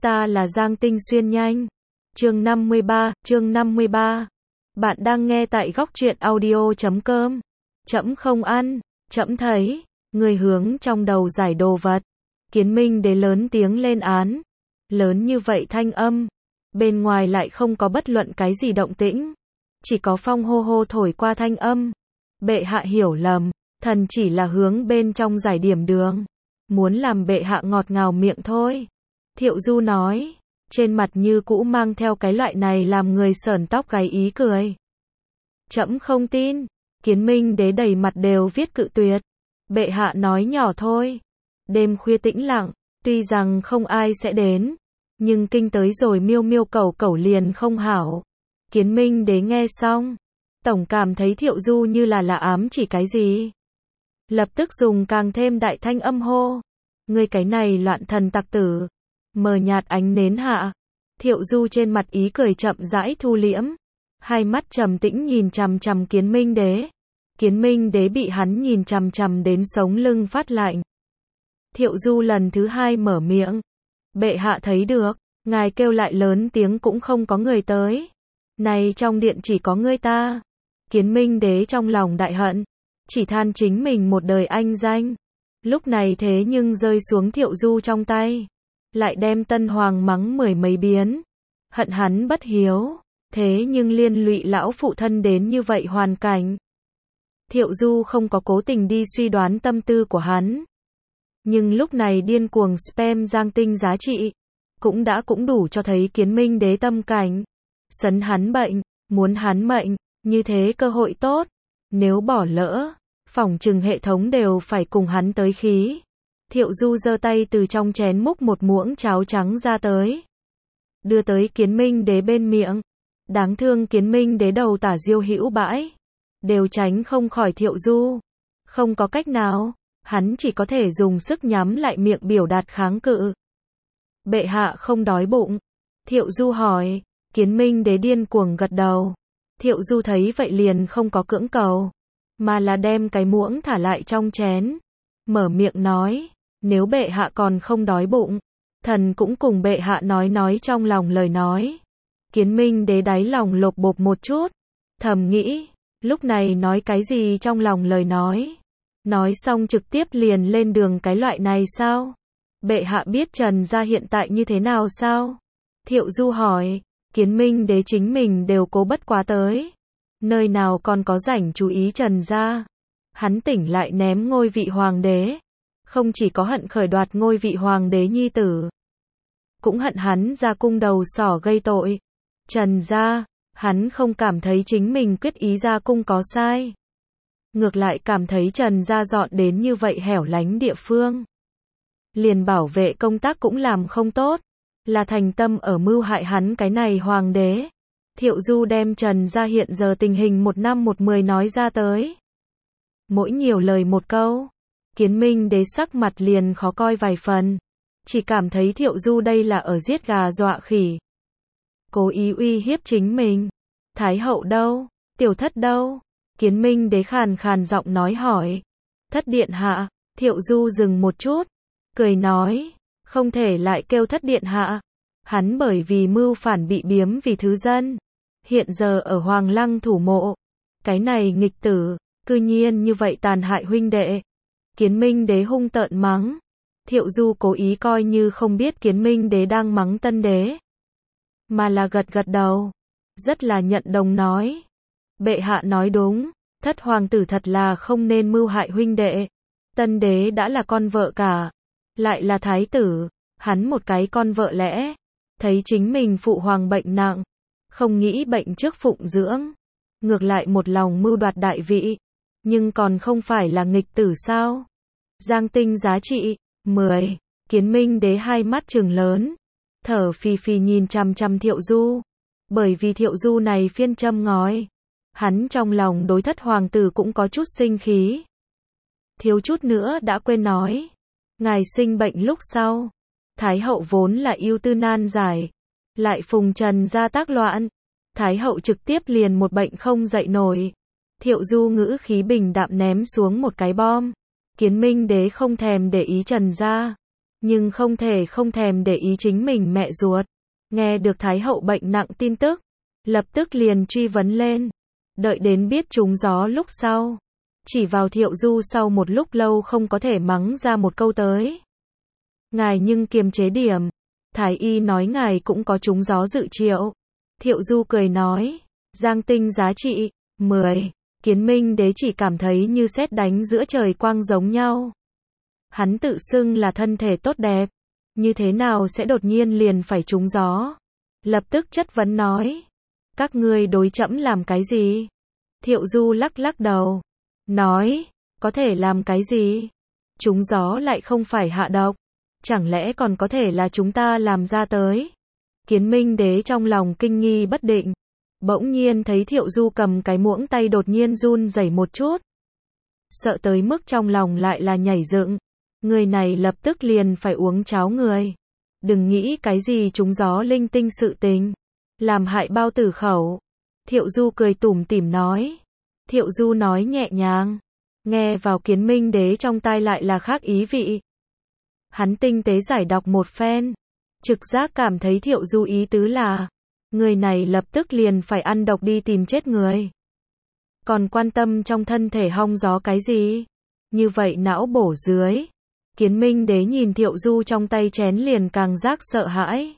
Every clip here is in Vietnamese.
Ta là Giang Tinh Xuyên nhanh. Chương 53. Bạn đang nghe tại góc truyện audio.com. Trẫm không ăn, trẫm thấy, người hướng trong đầu giải đồ vật. Kiến Minh Đế lớn tiếng lên án. Lớn như vậy thanh âm, bên ngoài lại không có bất luận cái gì động tĩnh. Chỉ có phong hô hô thổi qua thanh âm. Bệ hạ hiểu lầm, thần chỉ là hướng bên trong giải điểm đường. Muốn làm bệ hạ ngọt ngào miệng thôi. Thiệu Du nói, trên mặt như cũ mang theo cái loại này làm người sởn tóc gáy ý cười. Trẫm không tin. Kiến Minh Đế đầy mặt đều viết cự tuyệt. Bệ hạ nói nhỏ thôi. Đêm khuya tĩnh lặng, tuy rằng không ai sẽ đến, nhưng kinh tới rồi miêu miêu cẩu cẩu liền không hảo. Kiến Minh Đế nghe xong, tổng cảm thấy Thiệu Du như là ám chỉ cái gì. Lập tức dùng càng thêm đại thanh âm hô. Ngươi cái này loạn thần tặc tử. Mờ nhạt ánh nến hạ. Thiệu Du trên mặt ý cười chậm rãi thu liễm. Hai mắt trầm tĩnh nhìn chằm chằm Kiến Minh Đế. Kiến Minh Đế bị hắn nhìn chằm chằm đến sống lưng phát lạnh. Thiệu Du lần thứ hai mở miệng. Bệ hạ thấy được, ngài kêu lại lớn tiếng cũng không có người tới. Này trong điện chỉ có ngươi ta. Kiến Minh Đế trong lòng đại hận. Chỉ than chính mình một đời anh danh. Lúc này thế nhưng rơi xuống Thiệu Du trong tay. Lại đem Tân Hoàng mắng mười mấy biến. Hận hắn bất hiếu. Thế nhưng liên lụy lão phụ thân đến như vậy hoàn cảnh. Thiệu Du không có cố tình đi suy đoán tâm tư của hắn. Nhưng lúc này điên cuồng spam Giang Tinh giá trị. Cũng đủ cho thấy Kiến Minh Đế tâm cảnh. Sấn hắn bệnh, muốn hắn mệnh, như thế cơ hội tốt. Nếu bỏ lỡ, phỏng chừng hệ thống đều phải cùng hắn tới khí. Thiệu Du giơ tay từ trong chén múc một muỗng cháo trắng ra tới. Đưa tới Kiến Minh Đế bên miệng. Đáng thương Kiến Minh Đế đầu tả diêu hữu bãi. Đều tránh không khỏi Thiệu Du. Không có cách nào, hắn chỉ có thể dùng sức nhắm lại miệng biểu đạt kháng cự. Bệ hạ không đói bụng. Thiệu Du hỏi. Kiến Minh Đế điên cuồng gật đầu. Thiệu Du thấy vậy liền không có cưỡng cầu, mà là đem cái muỗng thả lại trong chén. Mở miệng nói, nếu bệ hạ còn không đói bụng, thần cũng cùng bệ hạ nói trong lòng lời nói. Kiến Minh Đế đáy lòng lột bột một chút, thầm nghĩ, lúc này nói cái gì trong lòng lời nói. Nói xong trực tiếp liền lên đường cái loại này sao? Bệ hạ biết Trần gia hiện tại như thế nào sao? Thiệu Du hỏi. Kiến Minh Đế chính mình đều cố bất quá tới. Nơi nào còn có rảnh chú ý Trần gia. Hắn tỉnh lại ném ngôi vị hoàng đế. Không chỉ có hận khởi đoạt ngôi vị hoàng đế nhi tử. Cũng hận hắn ra cung đầu sỏ gây tội. Trần gia, hắn không cảm thấy chính mình quyết ý ra cung có sai. Ngược lại cảm thấy Trần gia dọn đến như vậy hẻo lánh địa phương. Liền bảo vệ công tác cũng làm không tốt. Là thành tâm ở mưu hại hắn cái này hoàng đế. Thiệu Du đem Trần gia hiện giờ tình hình 1 năm 10 nói ra tới. Mỗi nhiều lời một câu, Kiến Minh Đế sắc mặt liền khó coi vài phần. Chỉ cảm thấy Thiệu Du đây là ở giết gà dọa khỉ. Cố ý uy hiếp chính mình. Thái hậu đâu? Tiểu thất đâu? Kiến Minh Đế khàn khàn giọng nói hỏi. Thất điện hạ. Thiệu Du dừng một chút, cười nói. Không thể lại kêu thất điện hạ. Hắn bởi vì mưu phản bị biếm vì thứ dân. Hiện giờ ở Hoàng Lăng thủ mộ. Cái này nghịch tử, cư nhiên như vậy tàn hại huynh đệ. Kiến Minh Đế hung tợn mắng. Thiệu Du cố ý coi như không biết Kiến Minh Đế đang mắng Tân Đế. Mà là gật gật đầu. Rất là nhận đồng nói. Bệ hạ nói đúng, thất hoàng tử thật là không nên mưu hại huynh đệ. Tân Đế đã là con vợ cả. Lại là thái tử, hắn một cái con vợ lẽ, thấy chính mình phụ hoàng bệnh nặng, không nghĩ bệnh trước phụng dưỡng, ngược lại một lòng mưu đoạt đại vị, nhưng còn không phải là nghịch tử sao? Giang Tinh giá trị 10. Kiến Minh Đế hai mắt trừng lớn, thở phì phì nhìn chằm chằm Thiệu Du, bởi vì Thiệu Du này phiên châm ngòi, hắn trong lòng đối thất hoàng tử cũng có chút sinh khí. Thiếu chút nữa đã quên nói. Ngài sinh bệnh lúc sau, Thái hậu vốn là ưu tư nan giải, lại phùng Trần gia tác loạn, Thái hậu trực tiếp liền một bệnh không dậy nổi. Thiệu Du ngữ khí bình đạm ném xuống một cái bom. Kiến Minh Đế không thèm để ý Trần gia, nhưng không thể không thèm để ý chính mình mẹ ruột. Nghe được Thái hậu bệnh nặng tin tức, lập tức liền truy vấn lên. Đợi đến biết trúng gió lúc sau, chỉ vào Thiệu Du sau một lúc lâu không có thể mắng ra một câu tới. Ngài nhưng kiềm chế điểm, Thái y nói ngài cũng có trúng gió dự triệu. Thiệu Du cười nói, Giang tinh giá trị 10. Kiến Minh Đế chỉ cảm thấy như sét đánh giữa trời quang giống nhau. Hắn tự xưng là thân thể tốt đẹp, như thế nào sẽ đột nhiên liền phải trúng gió? Lập tức chất vấn nói, các ngươi đối trẫm làm cái gì? Thiệu Du lắc lắc đầu, nói, có thể làm cái gì? Trúng gió lại không phải hạ độc, chẳng lẽ còn có thể là chúng ta làm ra tới? Kiến Minh Đế trong lòng kinh nghi bất định, bỗng nhiên thấy Thiệu Du cầm cái muỗng tay đột nhiên run rẩy một chút. Sợ tới mức trong lòng lại là nhảy dựng, người này lập tức liền phải uống cháo người. Đừng nghĩ cái gì trúng gió linh tinh sự tình, làm hại bao tử khẩu. Thiệu Du cười tủm tỉm nói. Thiệu Du nói nhẹ nhàng, nghe vào Kiến Minh Đế trong tai lại là khác ý vị. Hắn tinh tế giải đọc một phen, trực giác cảm thấy Thiệu Du ý tứ là, người này lập tức liền phải ăn độc đi tìm chết người. Còn quan tâm trong thân thể hong gió cái gì? Như vậy não bổ dưới. Kiến Minh Đế nhìn Thiệu Du trong tay chén liền càng giác sợ hãi.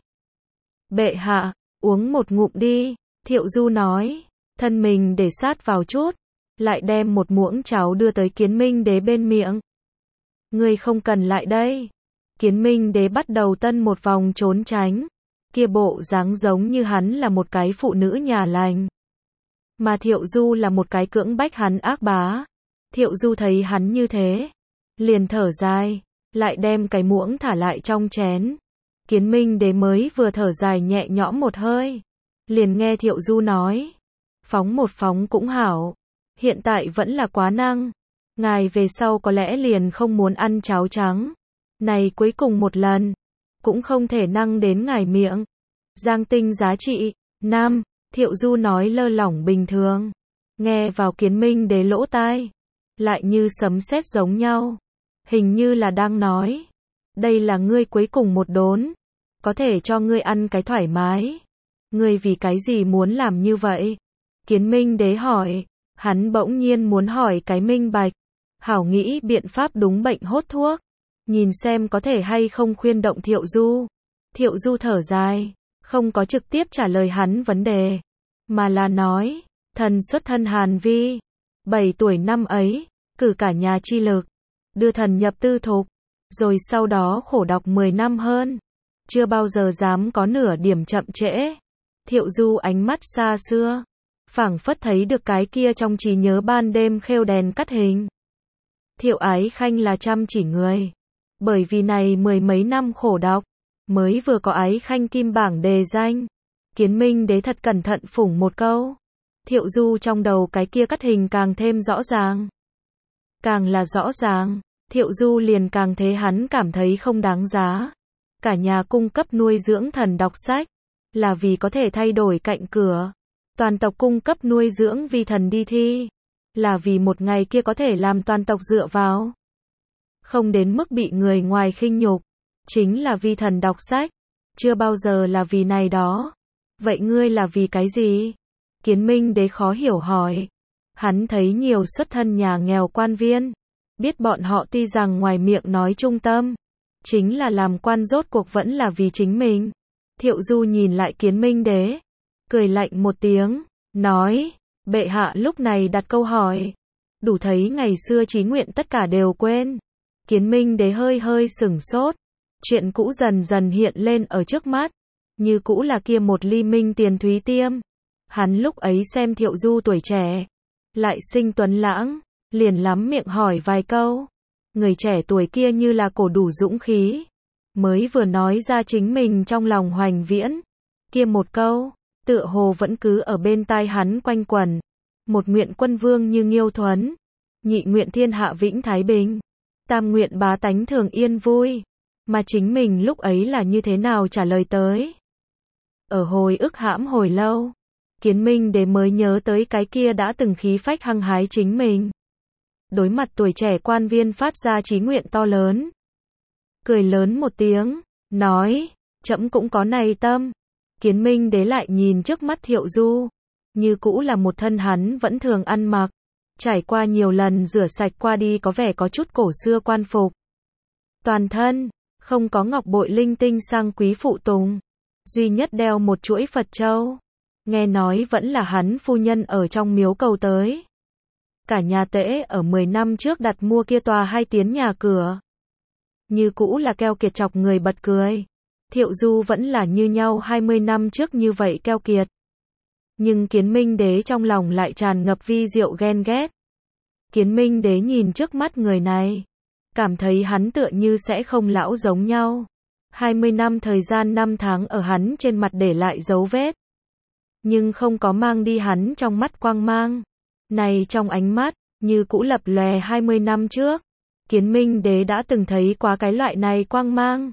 Bệ hạ, uống một ngụm đi, Thiệu Du nói, thân mình để sát vào chút, lại đem một muỗng cháo đưa tới Kiến Minh Đế bên miệng. Ngươi không cần lại đây. Kiến Minh Đế bắt đầu tân một vòng trốn tránh, kia bộ dáng giống như hắn là một cái phụ nữ nhà lành, mà Thiệu Du là một cái cưỡng bách hắn ác bá. Thiệu Du thấy hắn như thế, liền thở dài, lại đem cái muỗng thả lại trong chén. Kiến Minh Đế mới vừa thở dài nhẹ nhõm một hơi, liền nghe Thiệu Du nói, phóng một phóng cũng hảo, hiện tại vẫn là quá năng, ngài về sau có lẽ liền không muốn ăn cháo trắng, này cuối cùng một lần, cũng không thể năng đến ngài miệng. Giang tinh giá trị 5. Thiệu Du nói lơ lỏng bình thường, nghe vào Kiến Minh Đế lỗ tai, lại như sấm sét giống nhau, hình như là đang nói, đây là ngươi cuối cùng một đốn, có thể cho ngươi ăn cái thoải mái. Ngươi vì cái gì muốn làm như vậy? Kiến Minh Đế hỏi, hắn bỗng nhiên muốn hỏi cái minh bạch, hảo nghĩ biện pháp đúng bệnh hốt thuốc, nhìn xem có thể hay không khuyên động Thiệu Du. Thiệu Du thở dài, không có trực tiếp trả lời hắn vấn đề, mà là nói, thần xuất thân Hàn Vi, 7 tuổi năm ấy, cử cả nhà chi lực, đưa thần nhập tư thục, rồi sau đó khổ đọc 10 năm hơn, chưa bao giờ dám có nửa điểm chậm trễ. Thiệu Du ánh mắt xa xưa, phảng phất thấy được cái kia trong trí nhớ ban đêm khêu đèn cắt hình. Thiệu Ái Khanh là chăm chỉ người, bởi vì này 10 mấy năm khổ đọc, mới vừa có Ái Khanh kim bảng đề danh. Kiến Minh Đế thật cẩn thận phủng một câu. Thiệu Du trong đầu cái kia cắt hình càng thêm rõ ràng. Càng là rõ ràng, Thiệu Du liền càng thế hắn cảm thấy không đáng giá. Cả nhà cung cấp nuôi dưỡng thần đọc sách, là vì có thể thay đổi cạnh cửa. Toàn tộc cung cấp nuôi dưỡng vì thần đi thi, là vì một ngày kia có thể làm toàn tộc dựa vào. Không đến mức bị người ngoài khinh nhục, chính là vì thần đọc sách, chưa bao giờ là vì này đó. Vậy ngươi là vì cái gì? Kiến Minh Đế khó hiểu hỏi. Hắn thấy nhiều xuất thân nhà nghèo quan viên, biết bọn họ tuy rằng ngoài miệng nói trung tâm, chính là làm quan rốt cuộc vẫn là vì chính mình. Thiệu Du nhìn lại Kiến Minh Đế, cười lạnh một tiếng, nói, bệ hạ lúc này đặt câu hỏi, đủ thấy ngày xưa chí nguyện tất cả đều quên. Kiến Minh Đế hơi hơi sửng sốt, chuyện cũ dần dần hiện lên ở trước mắt, như cũ là kia một ly minh tiền thúy tiêm. Hắn lúc ấy xem Thiệu Du tuổi trẻ, lại sinh tuấn lãng, liền lắm miệng hỏi vài câu. Người trẻ tuổi kia như là cổ đủ dũng khí, mới vừa nói ra chính mình trong lòng hoành viễn. Kia một câu, tựa hồ vẫn cứ ở bên tai hắn quanh quẩn. Một nguyện quân vương như Nghiêu Thuấn, nhị nguyện thiên hạ vĩnh thái bình, tam nguyện bá tánh thường yên vui. Mà chính mình lúc ấy là như thế nào trả lời tới? Ở hồi ức hãm hồi lâu, Kiến Minh Đế mới nhớ tới cái kia đã từng khí phách hăng hái chính mình. Đối mặt tuổi trẻ quan viên phát ra chí nguyện to lớn, cười lớn một tiếng, nói, trẫm cũng có này tâm. Kiến Minh Đế lại nhìn trước mắt Thiệu Du, như cũ là một thân hắn vẫn thường ăn mặc, trải qua nhiều lần rửa sạch qua đi có vẻ có chút cổ xưa quan phục. Toàn thân, không có ngọc bội linh tinh sang quý phụ tùng, duy nhất đeo một chuỗi Phật châu. Nghe nói vẫn là hắn phu nhân ở trong miếu cầu tới. Cả nhà Tễ ở 10 năm trước đặt mua kia tòa 2 tiến nhà cửa. Như cũ là keo kiệt chọc người bật cười. Thiệu Du vẫn là như nhau 20 năm trước như vậy keo kiệt. Nhưng Kiến Minh Đế trong lòng lại tràn ngập vi diệu ghen ghét. Kiến Minh Đế nhìn trước mắt người này, cảm thấy hắn tựa như sẽ không lão giống nhau. 20 năm thời gian 5 tháng ở hắn trên mặt để lại dấu vết, nhưng không có mang đi hắn trong mắt quang mang. Này trong ánh mắt, như cũ lập lòe 20 năm trước, Kiến Minh Đế đã từng thấy quá cái loại này quang mang.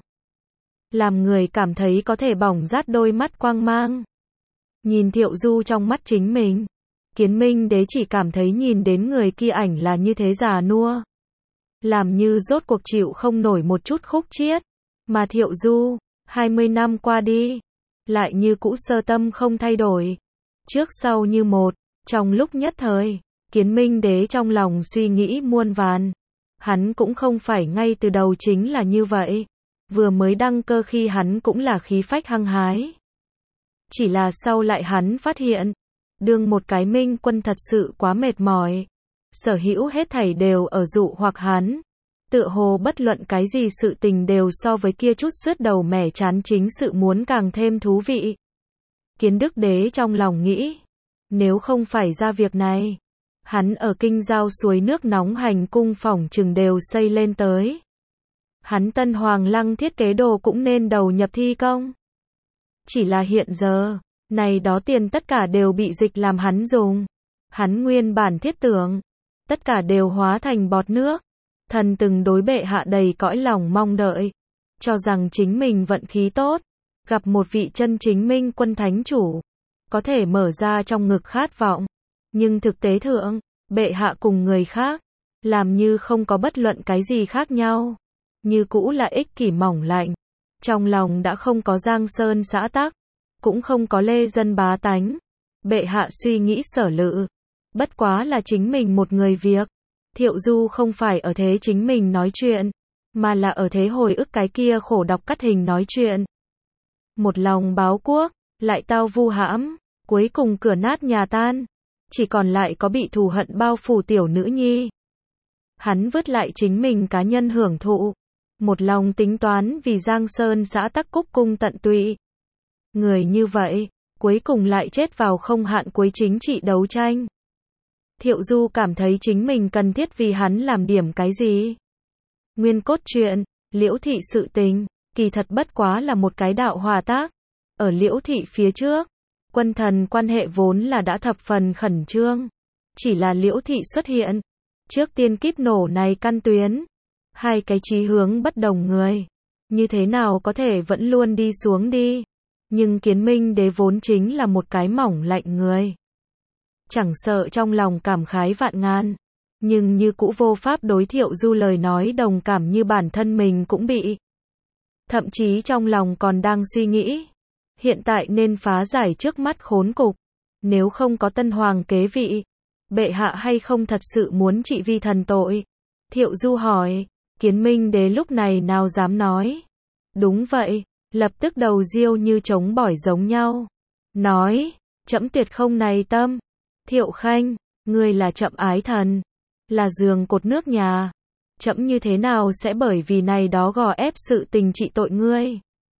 Làm người cảm thấy có thể bỏng rát đôi mắt quang mang. Nhìn Thiệu Du trong mắt chính mình, Kiến Minh Đế chỉ cảm thấy nhìn đến người kia ảnh là như thế già nua. Làm như rốt cuộc chịu không nổi một chút khúc chiết. Mà Thiệu Du, 20 năm qua đi, lại như cũ sơ tâm không thay đổi. Trước sau như một, trong lúc nhất thời, Kiến Minh Đế trong lòng suy nghĩ muôn vàn. Hắn cũng không phải ngay từ đầu chính là như vậy. Vừa mới đăng cơ khi hắn cũng là khí phách hăng hái. Chỉ là sau lại hắn phát hiện, đương một cái minh quân thật sự quá mệt mỏi. Sở hữu hết thảy đều ở dụ hoặc hắn. Tựa hồ bất luận cái gì sự tình đều so với kia chút sứt đầu mẻ chán chính sự muốn càng thêm thú vị. Kiến Đức Đế trong lòng nghĩ, nếu không phải ra việc này, hắn ở kinh giao suối nước nóng hành cung phỏng chừng đều xây lên tới. Hắn Tân Hoàng Lăng thiết kế đồ cũng nên đầu nhập thi công. Chỉ là hiện giờ, này đó tiền tất cả đều bị dịch làm hắn dùng. Hắn nguyên bản thiết tưởng, tất cả đều hóa thành bọt nước. Thần từng đối bệ hạ đầy cõi lòng mong đợi, cho rằng chính mình vận khí tốt, gặp một vị chân chính minh quân thánh chủ, có thể mở ra trong ngực khát vọng. Nhưng thực tế thượng, bệ hạ cùng người khác, làm như không có bất luận cái gì khác nhau, như cũ là ích kỷ mỏng lạnh. Trong lòng đã không có giang sơn xã tắc, cũng không có lê dân bá tánh. Bệ hạ suy nghĩ sở lự, bất quá là chính mình một người việc. Thiệu Du không phải ở thế chính mình nói chuyện, mà là ở thế hồi ức cái kia khổ đọc cắt hình nói chuyện. Một lòng báo quốc, lại tao vu hãm, cuối cùng cửa nát nhà tan, chỉ còn lại có bị thù hận bao phủ tiểu nữ nhi. Hắn vứt lại chính mình cá nhân hưởng thụ, một lòng tính toán vì giang sơn xã tắc cúc cung tận tụy. Người như vậy, cuối cùng lại chết vào không hạn cuối chính trị đấu tranh. Thiệu Du cảm thấy chính mình cần thiết vì hắn làm điểm cái gì. Nguyên cốt truyện, Liễu Thị sự tình, kỳ thật bất quá là một cái đạo hòa tác. Ở Liễu Thị phía trước, quân thần quan hệ vốn là đã thập phần khẩn trương. Chỉ là Liễu Thị xuất hiện, trước tiên kíp nổ này căn tuyến. Hai cái chí hướng bất đồng người, như thế nào có thể vẫn luôn đi xuống đi. Nhưng Kiến Minh Đế vốn chính là một cái mỏng lạnh người. Chẳng sợ trong lòng cảm khái vạn ngàn, nhưng như cũ vô pháp đối Thiệu Du lời nói đồng cảm như bản thân mình cũng bị. Thậm chí trong lòng còn đang suy nghĩ, hiện tại nên phá giải trước mắt khốn cục, nếu không có tân hoàng kế vị, bệ hạ hay không thật sự muốn trị vi thần tội. Thiệu Du hỏi, Kiến Minh Đế lúc này nào dám nói. Đúng vậy, lập tức đầu riêu như trống bỏi giống nhau. Nói, trẫm tuyệt không này tâm. Thiệu Khanh, ngươi là trẫm ái thần, là giường cột nước nhà. Trẫm như thế nào sẽ bởi vì này đó gò ép sự tình trị tội ngươi.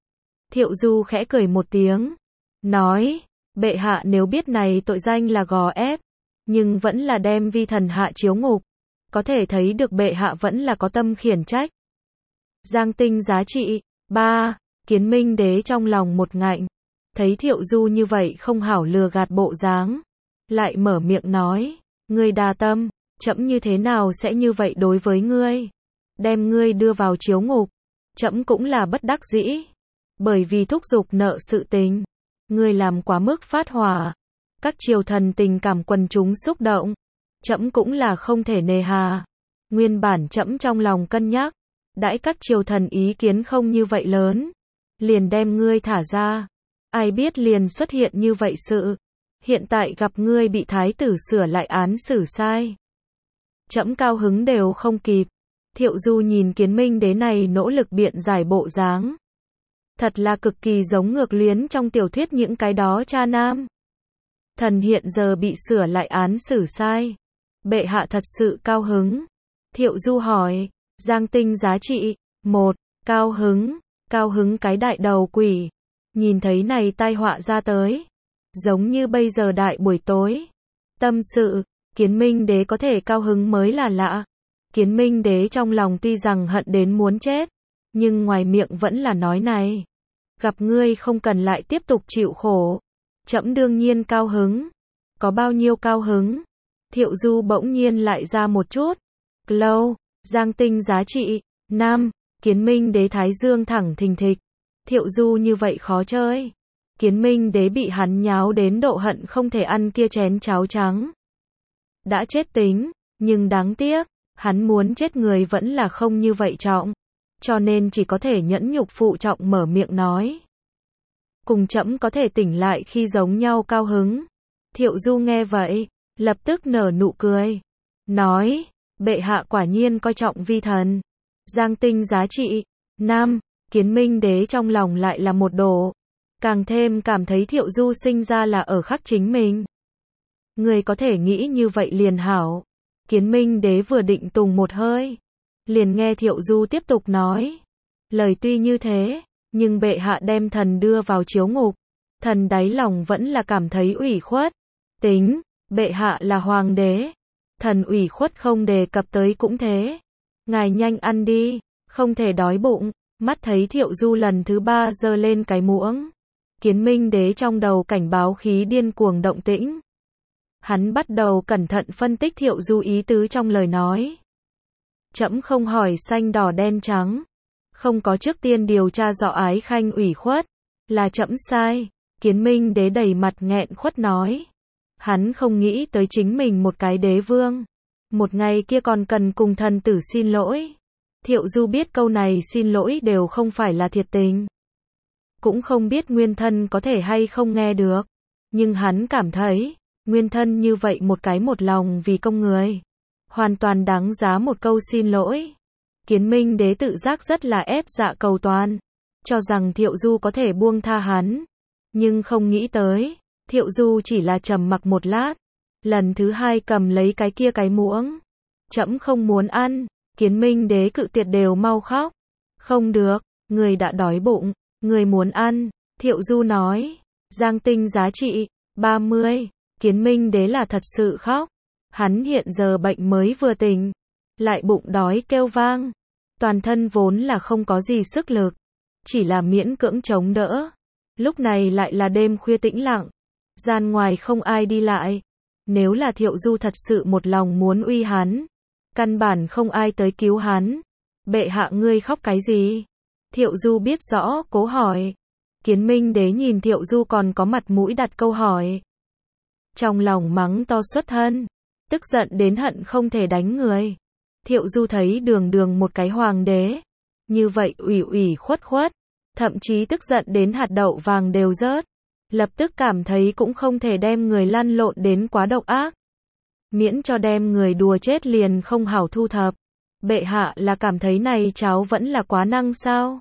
Thiệu Du khẽ cười một tiếng, nói, bệ hạ nếu biết này tội danh là gò ép, nhưng vẫn là đem vi thần hạ chiếu ngục, có thể thấy được bệ hạ vẫn là có tâm khiển trách. Giang tinh giá trị, 3, Kiến Minh Đế trong lòng một ngạnh, thấy Thiệu Du như vậy không hảo lừa gạt bộ dáng, lại mở miệng nói, ngươi đa tâm, trẫm như thế nào sẽ như vậy đối với ngươi, đem ngươi đưa vào chiếu ngục, trẫm cũng là bất đắc dĩ, bởi vì thúc giục nợ sự tình, ngươi làm quá mức phát hỏa, các triều thần tình cảm quần chúng xúc động, trẫm cũng là không thể nề hà, nguyên bản trẫm trong lòng cân nhắc, đãi các triều thần ý kiến không như vậy lớn, liền đem ngươi thả ra. Ai biết liền xuất hiện như vậy sự. Hiện tại gặp ngươi bị thái tử sửa lại án xử sai. Trẫm cao hứng đều không kịp. Thiệu Du nhìn Kiến Minh Đế này nỗ lực biện giải bộ dáng. Thật là cực kỳ giống ngược luyến trong tiểu thuyết những cái đó cha nam. Thần hiện giờ bị sửa lại án xử sai. Bệ hạ thật sự cao hứng. Thiệu Du hỏi, Giang Tinh giá trị, 1, cao hứng cái đại đầu quỷ. Nhìn thấy này tai họa ra tới. Giống như bây giờ đại buổi tối. Tâm sự, Kiến Minh Đế có thể cao hứng mới là lạ. Kiến Minh Đế trong lòng tuy rằng hận đến muốn chết, nhưng ngoài miệng vẫn là nói này. Gặp ngươi không cần lại tiếp tục chịu khổ. Trẫm đương nhiên cao hứng. Có bao nhiêu cao hứng? Thiệu Du bỗng nhiên lại ra một chút. Lâu, Giang Tinh giá trị, 5, Kiến Minh Đế thái dương thẳng thình thịch. Thiệu Du như vậy khó chơi. Kiến Minh Đế bị hắn nháo đến độ hận không thể ăn kia chén cháo trắng. Đã chết tính, nhưng đáng tiếc, hắn muốn chết người vẫn là không như vậy trọng. Cho nên chỉ có thể nhẫn nhục phụ trọng mở miệng nói. Cùng trẫm có thể tỉnh lại khi giống nhau cao hứng. Thiệu Du nghe vậy, lập tức nở nụ cười. Nói, bệ hạ quả nhiên coi trọng vi thần. Giang Tinh giá trị, 5, Kiến Minh Đế trong lòng lại là một đổ. Càng thêm cảm thấy Thiệu Du sinh ra là ở khắc chính mình. Người có thể nghĩ như vậy liền hảo. Kiến Minh Đế vừa định tùng một hơi. Liền nghe Thiệu Du tiếp tục nói. Lời tuy như thế, nhưng bệ hạ đem thần đưa vào chiếu ngục. Thần đáy lòng vẫn là cảm thấy ủy khuất. Tính, bệ hạ là hoàng đế. Thần ủy khuất không đề cập tới cũng thế. Ngài nhanh ăn đi, không thể đói bụng. Mắt thấy Thiệu Du lần thứ 3 giơ lên cái muỗng. Kiến Minh Đế trong đầu cảnh báo khí điên cuồng động tĩnh. Hắn bắt đầu cẩn thận phân tích Thiệu Du ý tứ trong lời nói. Trẫm không hỏi xanh đỏ đen trắng. Không có trước tiên điều tra rõ ái khanh ủy khuất. Là trẫm sai. Kiến Minh Đế đầy mặt nghẹn khuất nói. Hắn không nghĩ tới chính mình một cái đế vương. Một ngày kia còn cần cùng thần tử xin lỗi. Thiệu Du biết câu này xin lỗi đều không phải là thiệt tình. Cũng không biết nguyên thân có thể hay không nghe được. Nhưng hắn cảm thấy, nguyên thân như vậy một cái một lòng vì công người. Hoàn toàn đáng giá một câu xin lỗi. Kiến Minh Đế tự giác rất là ép dạ cầu toàn. Cho rằng Thiệu Du có thể buông tha hắn. Nhưng không nghĩ tới, Thiệu Du chỉ là trầm mặc một lát. Lần thứ 2 cầm lấy cái kia cái muỗng. Trẫm không muốn ăn. Kiến Minh Đế cự tuyệt đều mau khóc. Không được, người đã đói bụng, người muốn ăn. Thiệu Du nói. Giang Tinh giá trị, 30. Kiến Minh Đế là thật sự khóc. Hắn hiện giờ bệnh mới vừa tỉnh. Lại bụng đói kêu vang. Toàn thân vốn là không có gì sức lực. Chỉ là miễn cưỡng chống đỡ. Lúc này lại là đêm khuya tĩnh lặng. Gian ngoài không ai đi lại. Nếu là Thiệu Du thật sự một lòng muốn uy hắn. Căn bản không ai tới cứu hắn. Bệ hạ ngươi khóc cái gì? Thiệu Du biết rõ, cố hỏi. Kiến Minh Đế nhìn Thiệu Du còn có mặt mũi đặt câu hỏi. Trong lòng mắng to xuất thân. Tức giận đến hận không thể đánh người. Thiệu Du thấy đường đường một cái hoàng đế. Như vậy ủy ủy khuất khuất. Thậm chí tức giận đến hạt đậu vàng đều rớt. Lập tức cảm thấy cũng không thể đem người lăn lộn đến quá độc ác. Miễn cho đem người đùa chết liền không hảo thu thập. Bệ hạ là cảm thấy này cháu vẫn là quá năng sao?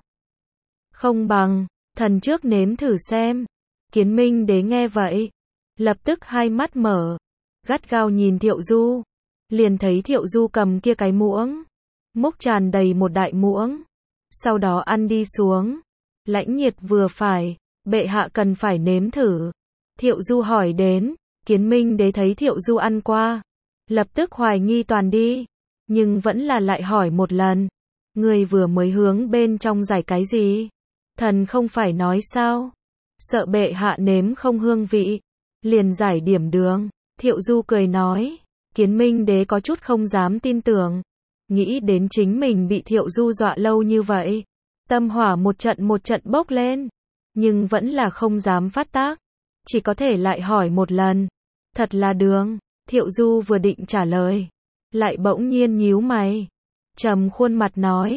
Không bằng, thần trước nếm thử xem. Kiến Minh Đế nghe vậy. Lập tức hai mắt mở. Gắt gao nhìn Thiệu Du. Liền thấy Thiệu Du cầm kia cái muỗng. Múc tràn đầy một đại muỗng. Sau đó ăn đi xuống. Lãnh nhiệt vừa phải. Bệ hạ cần phải nếm thử. Thiệu Du hỏi đến. Kiến Minh Đế thấy Thiệu Du ăn qua. Lập tức hoài nghi toàn đi. Nhưng vẫn là lại hỏi một lần. Người vừa mới hướng bên trong giải cái gì? Thần không phải nói sao? Sợ bệ hạ nếm không hương vị. Liền giải điểm đường. Thiệu Du cười nói. Kiến Minh Đế có chút không dám tin tưởng. Nghĩ đến chính mình bị Thiệu Du dọa lâu như vậy. Tâm hỏa một trận bốc lên. Nhưng vẫn là không dám phát tác. Chỉ có thể lại hỏi một lần. Thật là đường. Thiệu Du vừa định trả lời. Lại bỗng nhiên nhíu mày. Trầm khuôn mặt nói.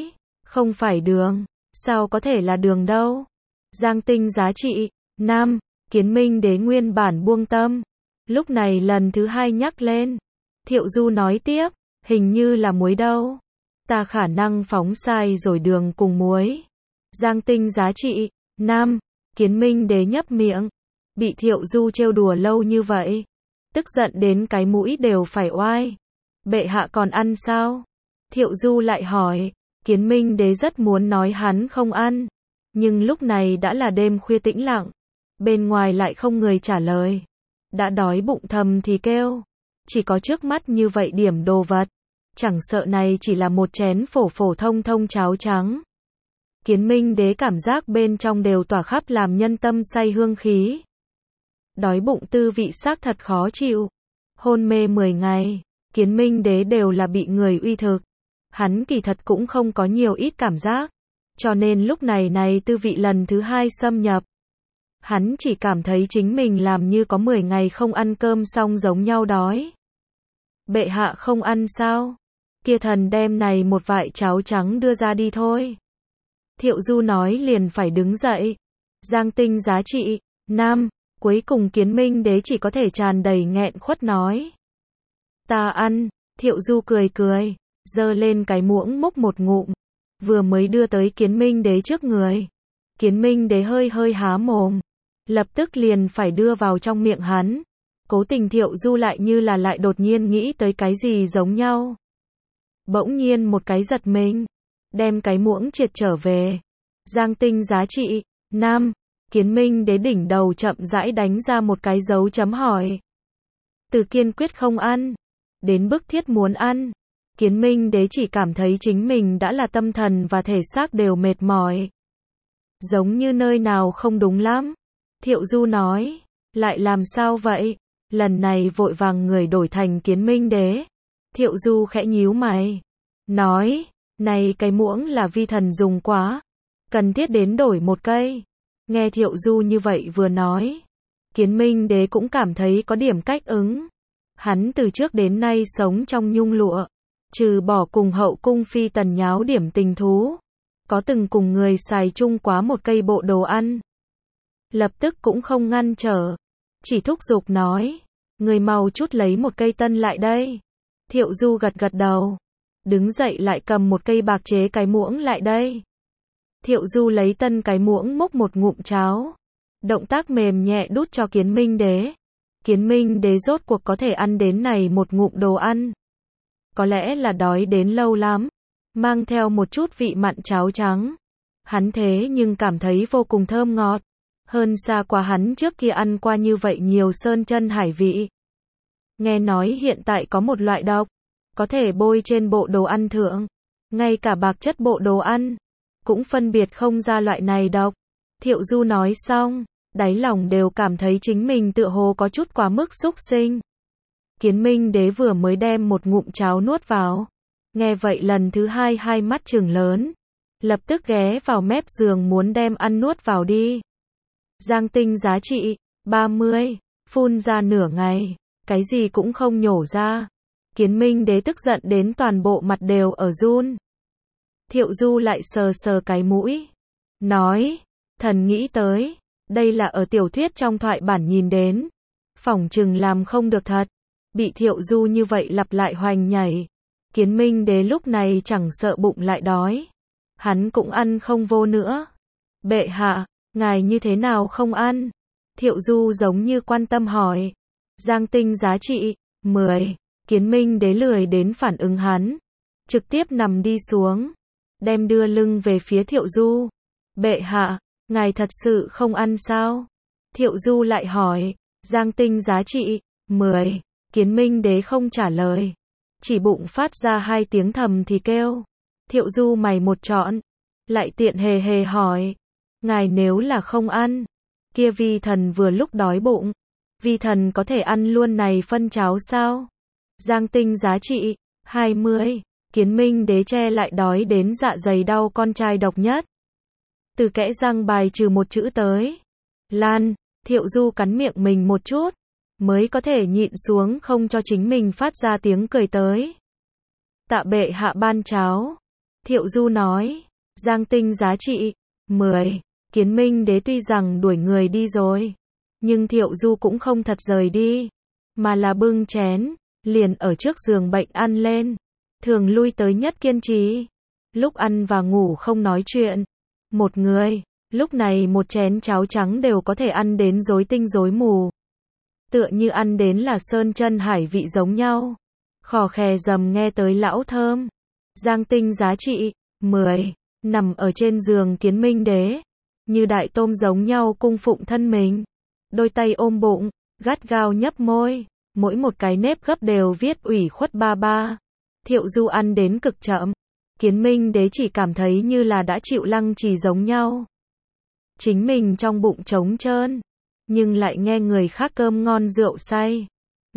Không phải đường. Sao có thể là đường đâu? Giang tinh giá trị. Nam. Kiến Minh Đế nguyên bản buông tâm. Lúc này lần thứ hai nhắc lên. Thiệu Du nói tiếp. Hình như là muối đâu. Ta khả năng phóng sai rồi, đường cùng muối. Giang tinh giá trị. Nam. Kiến Minh Đế nhấp miệng. Bị Thiệu Du trêu đùa lâu như vậy, tức giận đến cái mũi đều phải oai. Bệ hạ còn ăn sao? Thiệu Du lại hỏi. Kiến Minh Đế rất muốn nói hắn không ăn, nhưng lúc này đã là đêm khuya tĩnh lặng, bên ngoài lại không người trả lời. Đã đói bụng thầm thì kêu, chỉ có trước mắt như vậy điểm đồ vật, chẳng sợ này chỉ là một chén phổ phổ thông thông cháo trắng. Kiến Minh Đế cảm giác bên trong đều tỏa khắp làm nhân tâm say hương khí. Đói bụng tư vị xác thật khó chịu. Hôn mê 10 ngày, Kiến Minh Đế đều là bị người uy thực. Hắn kỳ thật cũng không có nhiều ít cảm giác, cho nên lúc này tư vị lần thứ hai xâm nhập. Hắn chỉ cảm thấy chính mình làm như có 10 ngày không ăn cơm xong giống nhau đói. Bệ hạ không ăn sao? Kia thần đem này một vại cháo trắng đưa ra đi thôi. Thiệu Du nói liền phải đứng dậy. Giang tinh giá trị. Nam. Cuối cùng Kiến Minh Đế chỉ có thể tràn đầy nghẹn khuất nói. Ta ăn. Thiệu Du cười cười, giơ lên cái muỗng múc một ngụm, vừa mới đưa tới Kiến Minh Đế trước người. Kiến Minh Đế hơi há mồm, lập tức liền phải đưa vào trong miệng hắn. Cố tình Thiệu Du lại như là lại đột nhiên nghĩ tới cái gì giống nhau. Bỗng nhiên một cái giật mình, đem cái muỗng triệt trở về. Giang tinh giá trị. Nam. Kiến Minh Đế đỉnh đầu chậm rãi đánh ra một cái dấu chấm hỏi. Từ kiên quyết không ăn, đến bức thiết muốn ăn. Kiến Minh Đế chỉ cảm thấy chính mình đã là tâm thần và thể xác đều mệt mỏi. Giống như nơi nào không đúng lắm. Thiệu Du nói. Lại làm sao vậy? Lần này vội vàng người đổi thành Kiến Minh Đế. Thiệu Du khẽ nhíu mày. Nói. Này cái muỗng là vi thần dùng quá, cần thiết đến đổi một cây. Nghe Thiệu Du như vậy vừa nói, Kiến Minh Đế cũng cảm thấy có điểm cách ứng. Hắn từ trước đến nay sống trong nhung lụa, trừ bỏ cùng hậu cung phi tần nháo điểm tình thú, có từng cùng người xài chung quá một cây bộ đồ ăn. Lập tức cũng không ngăn trở, chỉ thúc giục nói, người mau chút lấy một cây tân lại đây. Thiệu Du gật gật đầu, đứng dậy lại cầm một cây bạc chế cái muỗng lại đây. Thiệu Du lấy tân cái muỗng múc một ngụm cháo, động tác mềm nhẹ đút cho Kiến Minh Đế. Kiến Minh Đế rốt cuộc có thể ăn đến này một ngụm đồ ăn. Có lẽ là đói đến lâu lắm, mang theo một chút vị mặn cháo trắng. Hắn thế nhưng cảm thấy vô cùng thơm ngọt, hơn xa qua hắn trước kia ăn qua như vậy nhiều sơn chân hải vị. Nghe nói hiện tại có một loại độc, có thể bôi trên bộ đồ ăn thượng, ngay cả bạc chất bộ đồ ăn cũng phân biệt không ra loại này độc. Thiệu Du nói xong, đáy lòng đều cảm thấy chính mình tựa hồ có chút quá mức xúc sinh. Kiến Minh Đế vừa mới đem một ngụm cháo nuốt vào, nghe vậy lần thứ hai hai mắt trừng lớn, lập tức ghé vào mép giường muốn đem ăn nuốt vào đi. Giang tinh giá trị. 30. Phun ra nửa ngày, cái gì cũng không nhổ ra. Kiến Minh Đế tức giận đến toàn bộ mặt đều ở run. Thiệu Du lại sờ sờ cái mũi, nói, thần nghĩ tới, đây là ở tiểu thuyết trong thoại bản nhìn đến, phỏng chừng làm không được thật. Bị Thiệu Du như vậy lặp lại hoành nhảy, Kiến Minh Đế lúc này chẳng sợ bụng lại đói, hắn cũng ăn không vô nữa. Bệ hạ, ngài như thế nào không ăn? Thiệu Du giống như quan tâm hỏi. Giang tinh giá trị. 10. Kiến Minh Đế lười đến phản ứng hắn, trực tiếp nằm đi xuống, đem đưa lưng về phía Thiệu Du. Bệ hạ, ngài thật sự không ăn sao? Thiệu Du lại hỏi. Giang tinh giá trị. 10. Kiến Minh Đế không trả lời, chỉ bụng phát ra hai tiếng thầm thì kêu. Thiệu Du mày một trọn, lại tiện hề hề hỏi, ngài nếu là không ăn, kia vi thần vừa lúc đói bụng, vi thần có thể ăn luôn này phân cháo sao? Giang tinh giá trị. 20. Kiến Minh Đế che lại đói đến dạ dày đau con trai độc nhất, từ kẽ răng bài trừ một chữ tới. Lan. Thiệu Du cắn miệng mình một chút, mới có thể nhịn xuống không cho chính mình phát ra tiếng cười tới. Tạ bệ hạ ban cháo. Thiệu Du nói. Giang tinh giá trị 10. Kiến Minh Đế tuy rằng đuổi người đi rồi, nhưng Thiệu Du cũng không thật rời đi, mà là bưng chén, liền ở trước giường bệnh ăn lên. Thường lui tới nhất kiên trì. Lúc ăn và ngủ không nói chuyện. Một người, lúc này một chén cháo trắng đều có thể ăn đến rối tinh rối mù. Tựa như ăn đến là sơn chân hải vị giống nhau. Khò khè dầm nghe tới lão thơm. Giang tinh giá trị 10. Nằm ở trên giường Kiến Minh Đế, như đại tôm giống nhau cung phụng thân mình. Đôi tay ôm bụng, gắt gao nhấp môi, mỗi một cái nếp gấp đều viết ủy khuất ba ba. Thiệu Du ăn đến cực chậm. Kiến Minh Đế chỉ cảm thấy như là đã chịu lăng trì giống nhau. Chính mình trong bụng trống trơn, nhưng lại nghe người khác cơm ngon rượu say.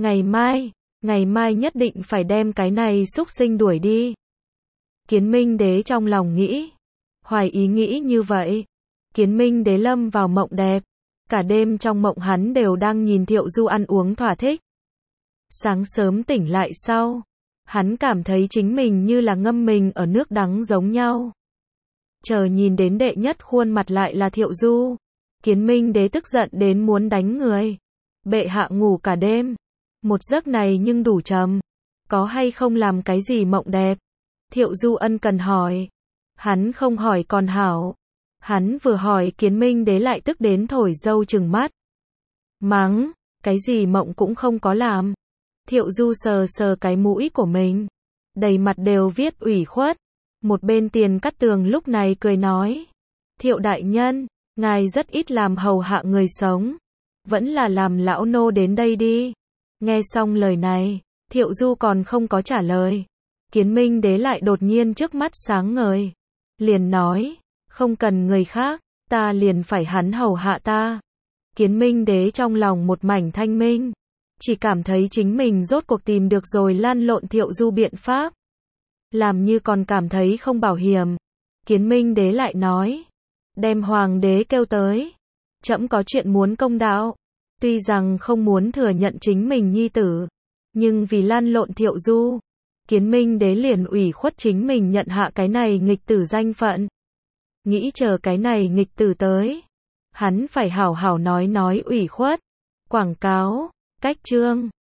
Ngày mai nhất định phải đem cái này xúc sinh đuổi đi. Kiến Minh Đế trong lòng nghĩ, hoài ý nghĩ như vậy. Kiến Minh Đế lâm vào mộng đẹp. Cả đêm trong mộng hắn đều đang nhìn Thiệu Du ăn uống thỏa thích. Sáng sớm tỉnh lại sau, hắn cảm thấy chính mình như là ngâm mình ở nước đắng giống nhau. Chờ nhìn đến đệ nhất khuôn mặt lại là Thiệu Du. Kiến Minh Đế tức giận đến muốn đánh người. Bệ hạ ngủ cả đêm. Một giấc này nhưng đủ trầm. Có hay không làm cái gì mộng đẹp? Thiệu Du ân cần hỏi. Hắn không hỏi còn hảo. Hắn vừa hỏi Kiến Minh Đế lại tức đến thổi dâu trừng mắt. Mắng, cái gì mộng cũng không có làm. Thiệu Du sờ sờ cái mũi của mình. Đầy mặt đều viết ủy khuất. Một bên Tiền Cát Tường lúc này cười nói. Thiệu đại nhân, ngài rất ít làm hầu hạ người sống. Vẫn là làm lão nô đến đây đi. Nghe xong lời này, Thiệu Du còn không có trả lời. Kiến Minh Đế lại đột nhiên trước mắt sáng ngời. Liền nói, không cần người khác, ta liền phải hắn hầu hạ ta. Kiến Minh Đế trong lòng một mảnh thanh minh. Chỉ cảm thấy chính mình rốt cuộc tìm được rồi lăn lộn Thiệu Du biện pháp. Làm như còn cảm thấy không bảo hiểm. Kiến Minh Đế lại nói, đem hoàng đế kêu tới. Trẫm có chuyện muốn công đạo. Tuy rằng không muốn thừa nhận chính mình nhi tử, nhưng vì lăn lộn Thiệu Du, Kiến Minh Đế liền ủy khuất chính mình nhận hạ cái này nghịch tử danh phận. Nghĩ chờ cái này nghịch tử tới, hắn phải hảo hảo nói ủy khuất. Quảng cáo, cách chương